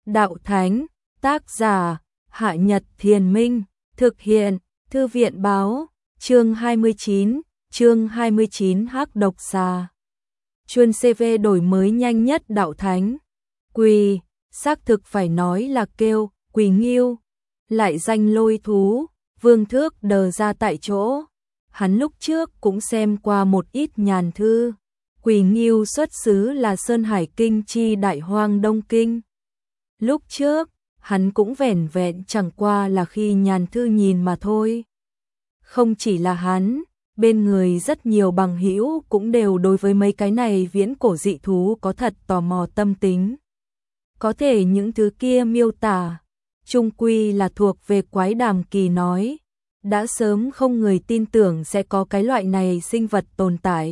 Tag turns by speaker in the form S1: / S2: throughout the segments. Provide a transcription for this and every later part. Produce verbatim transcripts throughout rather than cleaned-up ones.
S1: Đạo Thánh, tác giả, Hạ Nhật Thiền Minh, thực hiện, Thư viện báo, chương hai mươi chín, chương hai mươi chín Hắc độc xà. Chuân xê vê đổi mới nhanh nhất Đạo Thánh. Quỳ, xác thực phải nói là kêu, Quỳ Nghiêu, lại danh lôi thú, Vương Thước đờ ra tại chỗ. Hắn lúc trước cũng xem qua một ít nhàn thư. Quỳ Nghiêu xuất xứ là Sơn Hải Kinh chi Đại Hoang Đông Kinh. Lúc trước, hắn cũng vẻn vẹn chẳng qua là khi nhàn thư nhìn mà thôi. Không chỉ là hắn, bên người rất nhiều bằng hữu cũng đều đối với mấy cái này viễn cổ dị thú có thật tò mò tâm tính. Có thể những thứ kia miêu tả, chung quy là thuộc về quái đàm kỳ nói, đã sớm không người tin tưởng sẽ có cái loại này sinh vật tồn tại.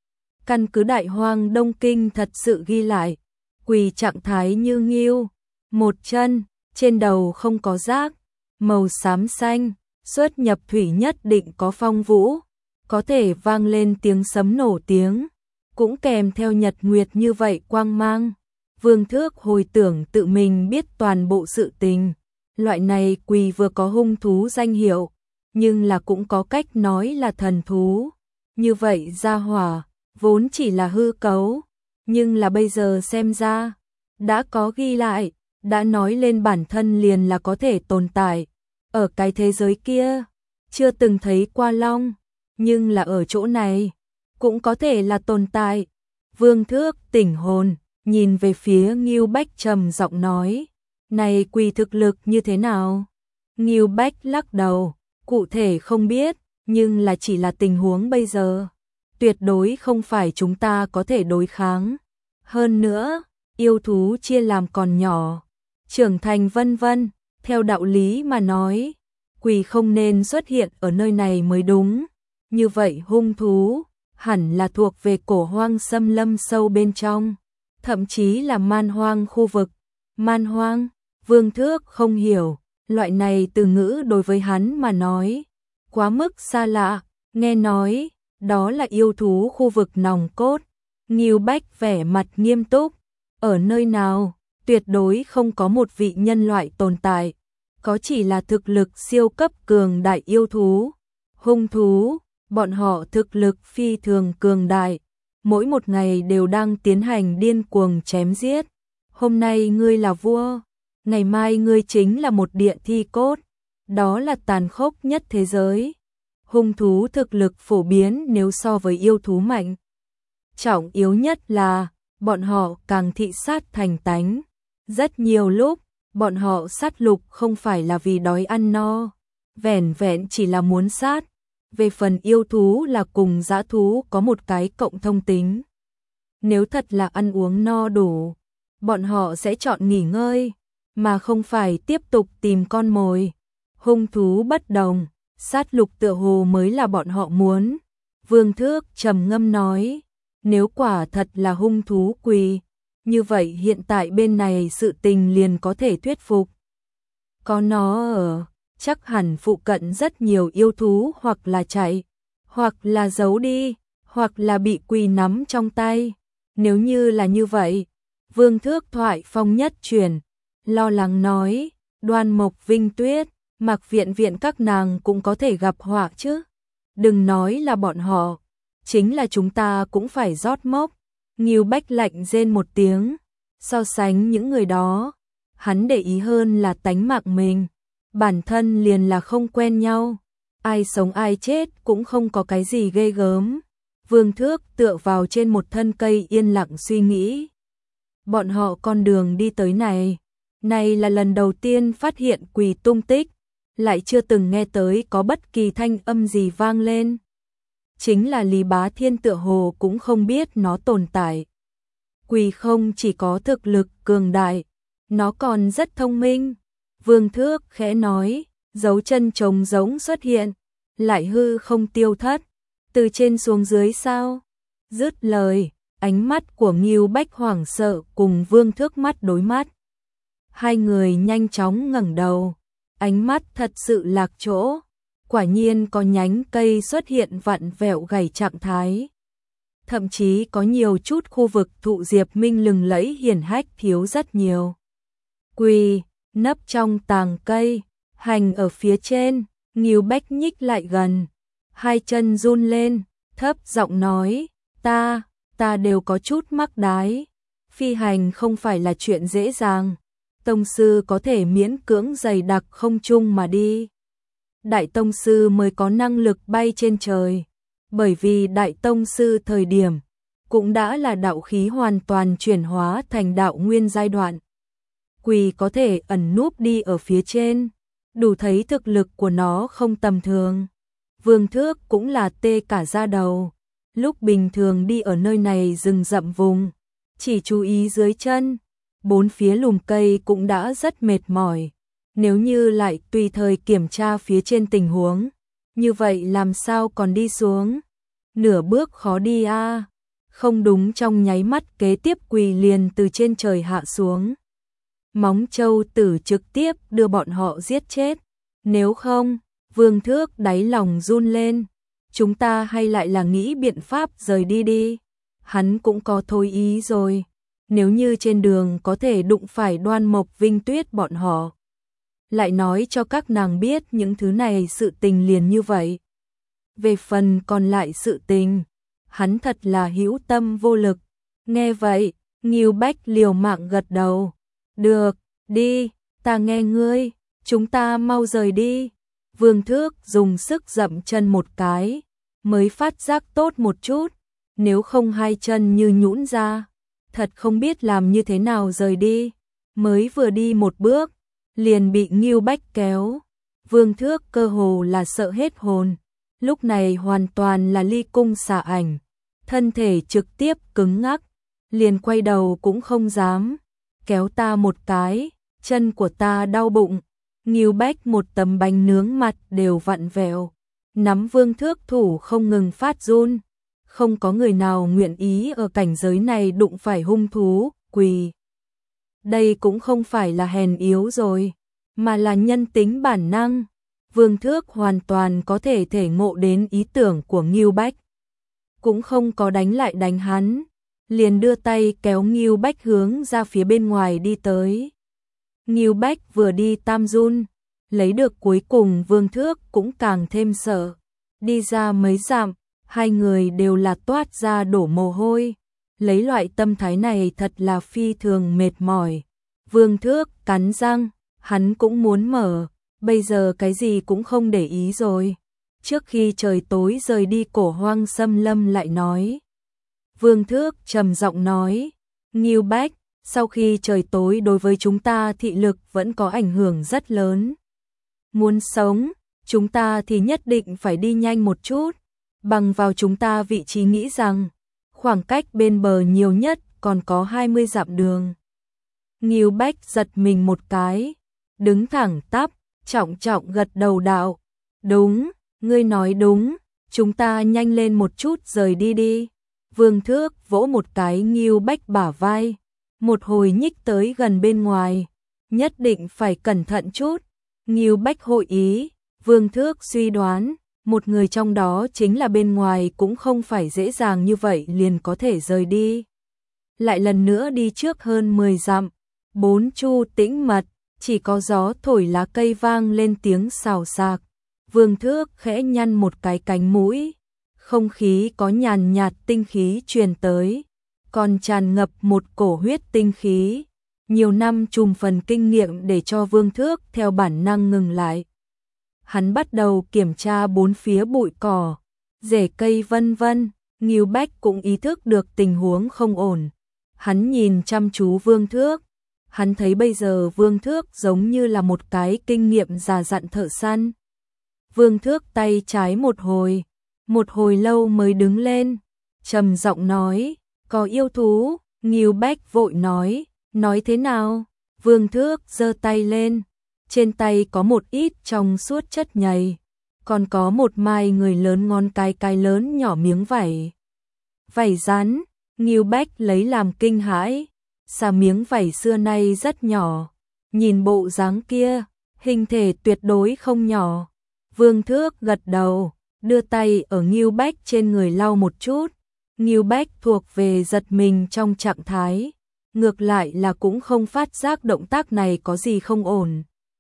S1: Căn cứ Đại Hoang Đông Kinh thật sự ghi lại, Quỳ trạng thái như nghiêu, một chân, trên đầu không có rác, màu xám xanh, xuất nhập thủy nhất định có phong vũ, có thể vang lên tiếng sấm nổ tiếng, cũng kèm theo nhật nguyệt như vậy quang mang. Vương Thước hồi tưởng tự mình biết toàn bộ sự tình, loại này Quỳ vừa có hung thú danh hiệu, nhưng là cũng có cách nói là thần thú. Như vậy gia hỏa, vốn chỉ là hư cấu, nhưng là bây giờ xem ra, đã có ghi lại, đã nói lên bản thân liền là có thể tồn tại. Ở cái thế giới kia, chưa từng thấy qua long, nhưng là ở chỗ này, cũng có thể là tồn tại. Vương Thước tỉnh hồn, nhìn về phía Ngưu Bách trầm giọng nói, này Quỳ thực lực như thế nào? Ngưu Bách lắc đầu, cụ thể không biết, nhưng là chỉ là tình huống bây giờ. Tuyệt đối không phải chúng ta có thể đối kháng. Hơn nữa, yêu thú chia làm còn nhỏ, trưởng thành vân vân, theo đạo lý mà nói, Quỳ không nên xuất hiện ở nơi này mới đúng. Như vậy hung thú, hẳn là thuộc về cổ hoang xâm lâm sâu bên trong, thậm chí là man hoang khu vực. Man hoang, Vương Thước không hiểu, loại này từ ngữ đối với hắn mà nói, quá mức xa lạ, nghe nói, đó là yêu thú khu vực nòng cốt. Ngưu Bách vẻ mặt nghiêm túc, ở nơi nào, tuyệt đối không có một vị nhân loại tồn tại, có chỉ là thực lực siêu cấp cường đại yêu thú. Hung thú, bọn họ thực lực phi thường cường đại, mỗi một ngày đều đang tiến hành điên cuồng chém giết. Hôm nay ngươi là vua, ngày mai ngươi chính là một địa thi cốt, đó là tàn khốc nhất thế giới. Hung thú thực lực phổ biến nếu so với yêu thú mạnh. Trọng yếu nhất là, bọn họ càng thị sát thành tánh. Rất nhiều lúc, bọn họ sát lục không phải là vì đói ăn no, vẻn vẹn chỉ là muốn sát. Về phần yêu thú là cùng dã thú có một cái cộng thông tính. Nếu thật là ăn uống no đủ, bọn họ sẽ chọn nghỉ ngơi, mà không phải tiếp tục tìm con mồi. Hung thú bất đồng, sát lục tựa hồ mới là bọn họ muốn. Vương Thước trầm ngâm nói, nếu quả thật là hung thú Quỳ, như vậy hiện tại bên này sự tình liền có thể thuyết phục. Có nó ở, chắc hẳn phụ cận rất nhiều yêu thú hoặc là chạy, hoặc là giấu đi, hoặc là bị Quỳ nắm trong tay. Nếu như là như vậy, Vương Thước thoại phong nhất chuyển, lo lắng nói, Đoan Mộc Vinh Tuyết, Mặc Viện Viện các nàng cũng có thể gặp họa chứ. Đừng nói là bọn họ, chính là chúng ta cũng phải rót mốc. Ngưu Bách lạnh rên một tiếng, so sánh những người đó, hắn để ý hơn là tánh mạng mình. Bản thân liền là không quen nhau, ai sống ai chết cũng không có cái gì ghê gớm. Vương Thước tựa vào trên một thân cây yên lặng suy nghĩ. Bọn họ con đường đi tới này, này là lần đầu tiên phát hiện Quỳ tung tích, lại chưa từng nghe tới có bất kỳ thanh âm gì vang lên. Chính là Lý Bá Thiên tựa hồ cũng không biết nó tồn tại. Quỳ không chỉ có thực lực cường đại, nó còn rất thông minh. Vương Thước khẽ nói, dấu chân trống giống xuất hiện, lại hư không tiêu thất, từ trên xuống dưới sao? Dứt lời, ánh mắt của Ngưu Bách hoảng sợ cùng Vương Thước mắt đối mắt. Hai người nhanh chóng ngẩng đầu, ánh mắt thật sự lạc chỗ, quả nhiên có nhánh cây xuất hiện vặn vẹo gãy trạng thái. Thậm chí có nhiều chút khu vực thụ diệp minh lừng lẫy hiển hách thiếu rất nhiều. Quỳ, nấp trong tàng cây, hành ở phía trên, Ngưu Bách nhích lại gần, hai chân run lên, thấp giọng nói, ta, ta đều có chút mắc đái, phi hành không phải là chuyện dễ dàng, tông sư có thể miễn cưỡng dày đặc không trung mà đi. Đại tông sư mới có năng lực bay trên trời, bởi vì đại tông sư thời điểm cũng đã là đạo khí hoàn toàn chuyển hóa thành đạo nguyên giai đoạn. Quỳ có thể ẩn núp đi ở phía trên, đủ thấy thực lực của nó không tầm thường. Vương Thước cũng là tê cả da đầu, lúc bình thường đi ở nơi này rừng rậm vùng, chỉ chú ý dưới chân, bốn phía lùm cây cũng đã rất mệt mỏi. Nếu như lại tùy thời kiểm tra phía trên tình huống, như vậy làm sao còn đi xuống? Nửa bước khó đi a. À. Không đúng, trong nháy mắt kế tiếp quỳ liền từ trên trời hạ xuống. Móng châu tử trực tiếp đưa bọn họ giết chết. Nếu không, Vương Thước đáy lòng run lên. Chúng ta hay lại là nghĩ biện pháp rời đi đi. Hắn cũng có thôi ý rồi. Nếu như trên đường có thể đụng phải Đoan Mộc Vinh Tuyết bọn họ, lại nói cho các nàng biết những thứ này sự tình liền như vậy. Về phần còn lại sự tình, hắn thật là hữu tâm vô lực. Nghe vậy, Ngưu Bách liều mạng gật đầu. Được, đi, ta nghe ngươi, chúng ta mau rời đi. Vương Thước dùng sức dậm chân một cái, mới phát giác tốt một chút, nếu không hai chân như nhũn ra, thật không biết làm như thế nào rời đi. Mới vừa đi một bước, liền bị Ngưu Bách kéo. Vương Thước cơ hồ là sợ hết hồn, lúc này hoàn toàn là ly cung xả ảnh, thân thể trực tiếp cứng ngắc, liền quay đầu cũng không dám. Kéo ta một cái, chân của ta đau bụng. Ngưu Bách một tấm bánh nướng mặt đều vặn vẹo, nắm Vương Thước thủ không ngừng phát run. Không có người nào nguyện ý ở cảnh giới này đụng phải hung thú, quỳ. Đây cũng không phải là hèn yếu rồi, mà là nhân tính bản năng. Vương Thước hoàn toàn có thể thể ngộ đến ý tưởng của Ngưu Bách, cũng không có đánh lại đánh hắn, liền đưa tay kéo Ngưu Bách hướng ra phía bên ngoài đi tới. Ngưu Bách vừa đi tam run, lấy được cuối cùng Vương Thước cũng càng thêm sợ. Đi ra mấy dặm, hai người đều là toát ra đổ mồ hôi. Lấy loại tâm thái này thật là phi thường mệt mỏi. Vương Thước cắn răng, hắn cũng muốn mở, bây giờ cái gì cũng không để ý rồi. Trước khi trời tối rời đi Cổ Hoang Xâm Lâm lại nói. Vương Thước trầm giọng nói, Ngưu Bách, sau khi trời tối đối với chúng ta thị lực vẫn có ảnh hưởng rất lớn. Muốn sống, chúng ta thì nhất định phải đi nhanh một chút. Bằng vào chúng ta vị trí nghĩ rằng, khoảng cách bên bờ nhiều nhất còn có hai mươi dặm đường. Ngưu Bách giật mình một cái, đứng thẳng tắp, trọng trọng gật đầu đạo. Đúng, ngươi nói đúng, chúng ta nhanh lên một chút rời đi đi. Vương Thước vỗ một cái Ngưu Bách bả vai, một hồi nhích tới gần bên ngoài, nhất định phải cẩn thận chút. Ngưu Bách hội ý, Vương Thước suy đoán, một người trong đó chính là bên ngoài cũng không phải dễ dàng như vậy liền có thể rời đi. Lại lần nữa đi trước hơn mười dặm, bốn chu tĩnh mật, chỉ có gió thổi lá cây vang lên tiếng xào xạc. Vương Thước khẽ nhăn một cái cánh mũi, không khí có nhàn nhạt tinh khí truyền tới, còn tràn ngập một cổ huyết tinh khí. Nhiều năm trùm phần kinh nghiệm để cho Vương Thước theo bản năng ngừng lại. Hắn bắt đầu kiểm tra bốn phía bụi cỏ, rễ cây vân vân. Ngưu Bách cũng ý thức được tình huống không ổn. Hắn nhìn chăm chú Vương Thước. Hắn thấy bây giờ Vương Thước giống như là một cái kinh nghiệm già dặn thợ săn. Vương Thước tay trái một hồi, một hồi lâu mới đứng lên, trầm giọng nói, có yêu thú. Ngưu Bách vội nói, nói thế nào? Vương Thước giơ tay lên, trên tay có một ít trong suốt chất nhầy, còn có một mai người lớn ngón cái cái lớn nhỏ miếng vảy. Vảy rắn. Ngưu Bách lấy làm kinh hãi, xà miếng vảy xưa nay rất nhỏ, nhìn bộ dáng kia, hình thể tuyệt đối không nhỏ. Vương Thước gật đầu, đưa tay ở Ngưu Bách trên người lau một chút. Ngưu Bách thuộc về giật mình trong trạng thái, ngược lại là cũng không phát giác động tác này có gì không ổn.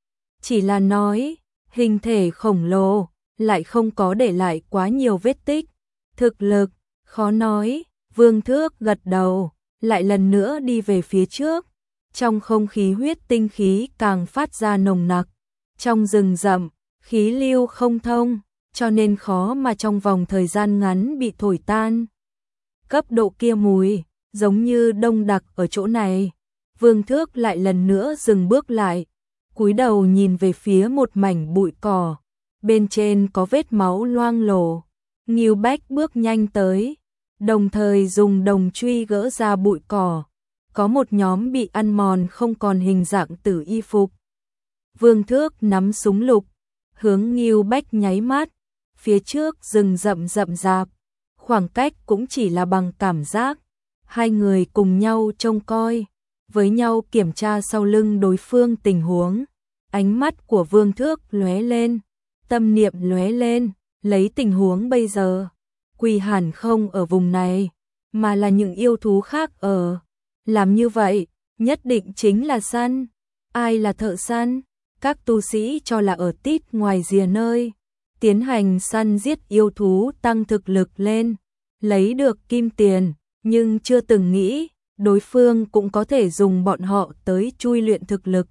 S1: Chỉ là nói, hình thể khổng lồ, lại không có để lại quá nhiều vết tích. Thực lực, khó nói, Vương Thước gật đầu, lại lần nữa đi về phía trước. Trong không khí huyết tinh khí càng phát ra nồng nặc. Trong rừng rậm, khí lưu không thông, cho nên khó mà trong vòng thời gian ngắn bị thổi tan. Cấp độ kia mùi, giống như đông đặc ở chỗ này. Vương Thước lại lần nữa dừng bước lại, cúi đầu nhìn về phía một mảnh bụi cỏ. Bên trên có vết máu loang lổ. Ngưu Bách bước nhanh tới, đồng thời dùng đồng truy gỡ ra bụi cỏ. Có một nhóm bị ăn mòn không còn hình dạng tử y phục. Vương Thước nắm súng lục, hướng Ngưu Bách nháy mắt. Phía trước rừng rậm rậm rạp, khoảng cách cũng chỉ là bằng cảm giác. Hai người cùng nhau trông coi, với nhau kiểm tra sau lưng đối phương tình huống. Ánh mắt của Vương Thước lóe lên, tâm niệm lóe lên, lấy tình huống bây giờ. Quỳ hẳn không ở vùng này, mà là những yêu thú khác ở. Làm như vậy, nhất định chính là săn. Ai là thợ săn? Các tu sĩ cho là ở tít ngoài rìa nơi. Tiến hành săn giết yêu thú tăng thực lực lên, lấy được kim tiền, nhưng chưa từng nghĩ, đối phương cũng có thể dùng bọn họ tới chui luyện thực lực.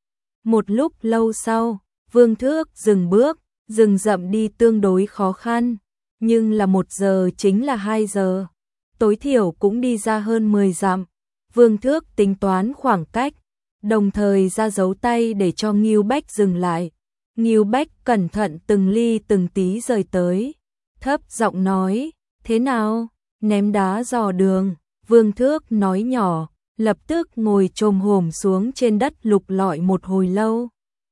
S1: Một lúc lâu sau, Vương Thước dừng bước, rừng rậm đi tương đối khó khăn, nhưng là một giờ chính là hai giờ, tối thiểu cũng đi ra hơn mười dặm. Vương Thước tính toán khoảng cách, đồng thời ra dấu tay để cho Ngưu Bách dừng lại. Ngưu Bách cẩn thận từng ly từng tí rời tới, thấp giọng nói, thế nào, ném đá dò đường. Vương Thước nói nhỏ, lập tức ngồi chồm hổm xuống trên đất lục lọi một hồi lâu.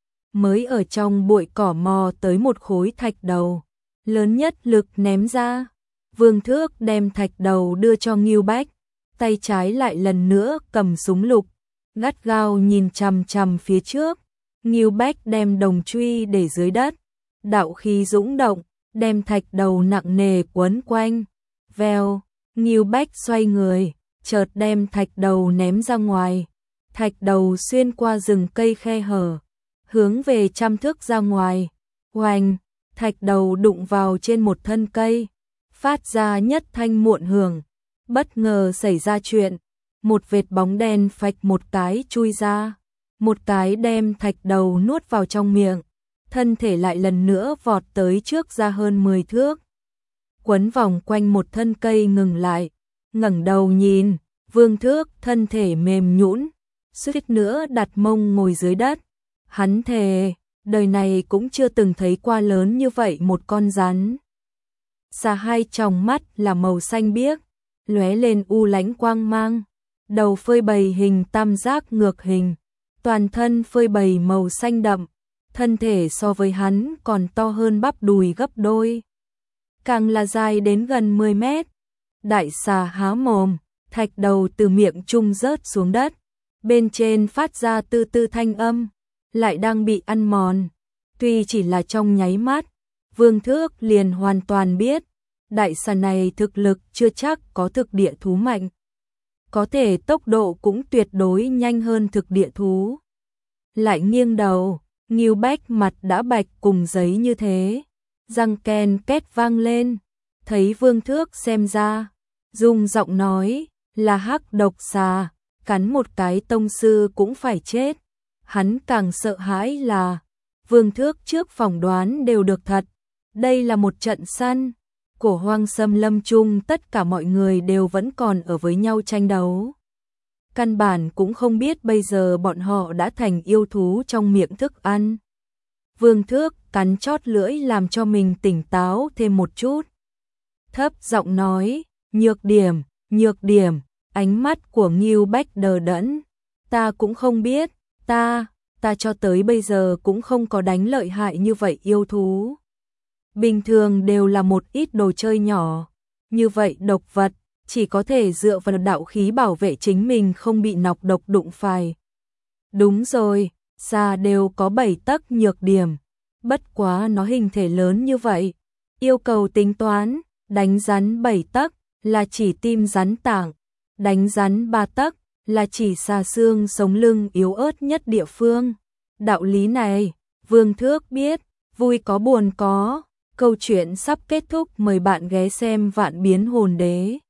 S1: Mới ở trong bụi cỏ mò tới một khối thạch đầu, lớn nhất lực ném ra. Vương Thước đem thạch đầu đưa cho Ngưu Bách, tay trái lại lần nữa cầm súng lục, gắt gao nhìn chằm chằm phía trước. Ngưu Bách đem đồng truy để dưới đất, đạo khí dũng động, đem thạch đầu nặng nề quấn quanh. Vèo, Ngưu Bách xoay người, chợt đem thạch đầu ném ra ngoài. Thạch đầu xuyên qua rừng cây khe hở, hướng về trăm thước ra ngoài. Oanh, thạch đầu đụng vào trên một thân cây, phát ra nhất thanh muộn hưởng. Bất ngờ xảy ra chuyện, một vệt bóng đen phạch một cái chui ra, một cái đem thạch đầu nuốt vào trong miệng, thân thể lại lần nữa vọt tới trước ra hơn mười thước. Quấn vòng quanh một thân cây ngừng lại, ngẩng đầu nhìn, Vương Thước thân thể mềm nhũn, suýt nữa đặt mông ngồi dưới đất. Hắn thề, đời này cũng chưa từng thấy qua lớn như vậy một con rắn. Xà hai tròng mắt là màu xanh biếc, lóe lên u lánh quang mang, đầu phơi bày hình tam giác ngược hình, toàn thân phơi bày màu xanh đậm, thân thể so với hắn còn to hơn bắp đùi gấp đôi, càng là dài đến gần mười mét. Đại xà há mồm, thạch đầu từ miệng trung rớt xuống đất, bên trên phát ra tư tư thanh âm, lại đang bị ăn mòn. Tuy chỉ là trong nháy mắt, Vương Thước liền hoàn toàn biết, đại xà này thực lực chưa chắc có thực địa thú mạnh, có thể tốc độ cũng tuyệt đối nhanh hơn thực địa thú. Lại nghiêng đầu, Ngưu Bách mặt đã bạch cùng giấy như thế, răng ken két vang lên, thấy Vương Thước xem ra, rung giọng nói, là hắc độc xà, cắn một cái tông sư cũng phải chết. Hắn càng sợ hãi là, Vương Thước trước phỏng đoán đều được thật, đây là một trận săn. Cổ hoang xâm lâm chung tất cả mọi người đều vẫn còn ở với nhau tranh đấu. Căn bản cũng không biết bây giờ bọn họ đã thành yêu thú trong miệng thức ăn. Vương Thước cắn chót lưỡi làm cho mình tỉnh táo thêm một chút. Thấp giọng nói, nhược điểm, nhược điểm, ánh mắt của Ngưu Bách đờ đẫn. Ta cũng không biết, ta, ta cho tới bây giờ cũng không có đánh lợi hại như vậy yêu thú. Bình thường đều là một ít đồ chơi nhỏ, như vậy độc vật, chỉ có thể dựa vào đạo khí bảo vệ chính mình không bị nọc độc đụng phải. Đúng rồi, xà đều có bảy tấc nhược điểm, bất quá nó hình thể lớn như vậy, yêu cầu tính toán, đánh rắn bảy tấc là chỉ tim rắn tảng, đánh rắn ba tấc là chỉ xà xương sống lưng yếu ớt nhất địa phương. Đạo lý này, Vương Thước biết, vui có buồn có. Câu chuyện sắp kết thúc, mời bạn ghé xem Vạn Biến Hồn Đế.